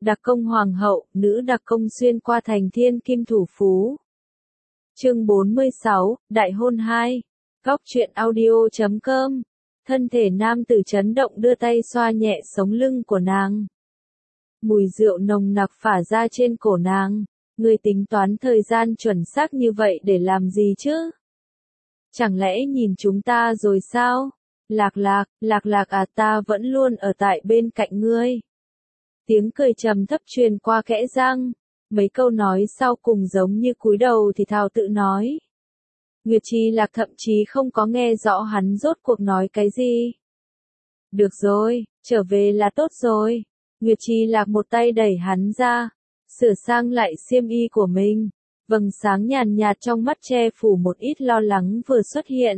Đặc công hoàng hậu, nữ đặc công xuyên qua thành thiên kim thủ phú. Chương 46, Đại hôn 2. Góc truyện audio.com. Thân thể nam tử chấn động đưa tay xoa nhẹ sống lưng của nàng. Mùi rượu nồng nặc phả ra trên cổ nàng. Ngươi tính toán thời gian chuẩn xác như vậy để làm gì chứ? Chẳng lẽ nhìn chúng ta rồi sao? Lạc lạc à, ta vẫn luôn ở tại bên cạnh ngươi. Tiếng cười trầm thấp truyền qua kẽ răng. Mấy câu nói sau cùng giống như cúi đầu thì thào tự nói. Nguyệt Chi Lạc thậm chí không có nghe rõ hắn rốt cuộc nói cái gì. Được rồi, trở về là tốt rồi. Nguyệt Chi Lạc một tay đẩy hắn ra, sửa sang lại xiêm y của mình. Vầng sáng nhàn nhạt trong mắt che phủ một ít lo lắng vừa xuất hiện.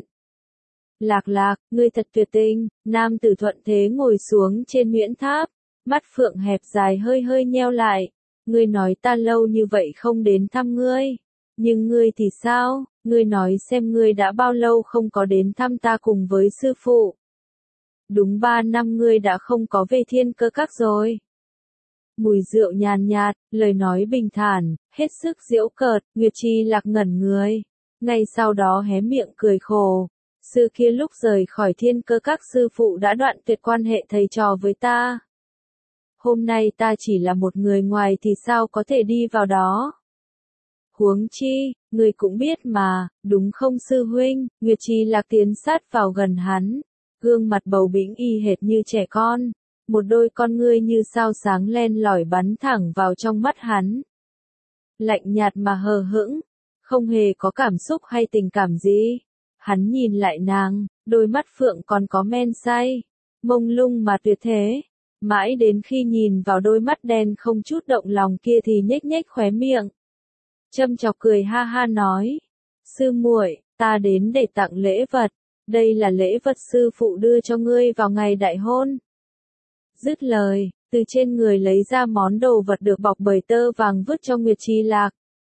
Lạc, ngươi thật tuyệt tình. Nam tử thuận thế ngồi xuống trên nguyễn tháp, mắt phượng hẹp dài hơi nheo lại. Ngươi nói ta lâu như vậy không đến thăm ngươi. Nhưng ngươi thì sao? Ngươi nói xem ngươi đã bao lâu không có đến thăm ta cùng với sư phụ. Đúng 3 năm ngươi đã không có về Thiên Cơ Các rồi. Mùi rượu nhàn nhạt, lời nói bình thản, hết sức giễu cợt. Nguyệt Chi Lạc ngẩn người. Ngay sau đó hé miệng cười khổ. Xưa kia lúc rời khỏi Thiên Cơ Các sư phụ đã đoạn tuyệt quan hệ thầy trò với ta. Hôm nay ta chỉ là một người ngoài thì sao có thể đi vào đó. Huống chi, người cũng biết mà, đúng không sư huynh? Nguyệt Chi Lạc tiến sát vào gần hắn, gương mặt bầu bĩnh y hệt như trẻ con, một đôi con ngươi như sao sáng len lỏi bắn thẳng vào trong mắt hắn. Lạnh nhạt mà hờ hững, không hề có cảm xúc hay tình cảm gì. Hắn nhìn lại nàng, đôi mắt phượng còn có men say, mông lung mà tuyệt thế. Mãi đến khi nhìn vào đôi mắt đen không chút động lòng kia thì nhếch khóe miệng. Châm chọc cười ha ha nói. Sư muội, ta đến để tặng lễ vật. Đây là lễ vật sư phụ đưa cho ngươi vào ngày đại hôn. Dứt lời, từ trên người lấy ra món đồ vật được bọc bởi tơ vàng vứt cho Nguyệt Chi Lạc.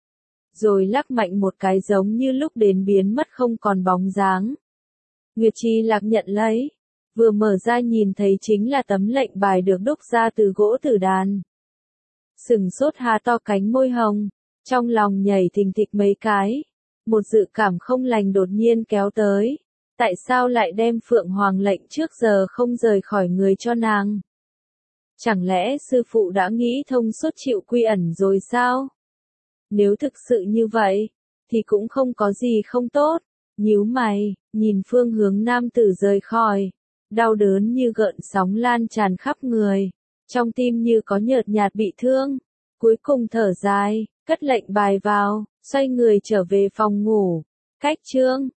Rồi lắc mạnh một cái giống như lúc đến biến mất không còn bóng dáng. Nguyệt Chi Lạc nhận lấy. Vừa mở ra nhìn thấy chính là tấm lệnh bài được đúc ra từ gỗ tử đàn. Sừng sốt há to cánh môi hồng, trong lòng nhảy thình thịch mấy cái. Một dự cảm không lành đột nhiên kéo tới. Tại sao lại đem Phượng Hoàng lệnh trước giờ không rời khỏi người cho nàng? Chẳng lẽ sư phụ đã nghĩ thông suốt chịu quy ẩn rồi sao? Nếu thực sự như vậy, thì cũng không có gì không tốt. Nhíu mày, nhìn phương hướng nam tử rời khỏi. Đau đớn như gợn sóng lan tràn khắp người, trong tim như có nhợt nhạt bị thương. Cuối cùng thở dài, cất lệnh bài vào, xoay người trở về phòng ngủ. Cách chương